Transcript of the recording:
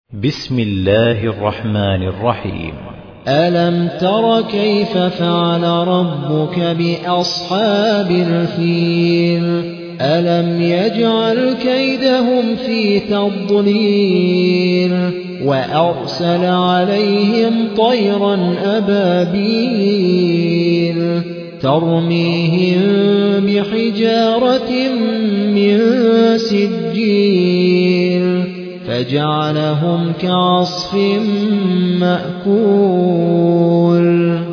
بسم الله الرحمن الرحيم. ألم تر كيف فعل ربك بأصحاب الفيل ألم يجعل كيدهم في تضليل وأرسل عليهم طيرا أبابيل ترميهم بحجارة من سجيل فجعلهم كعصف مأكول.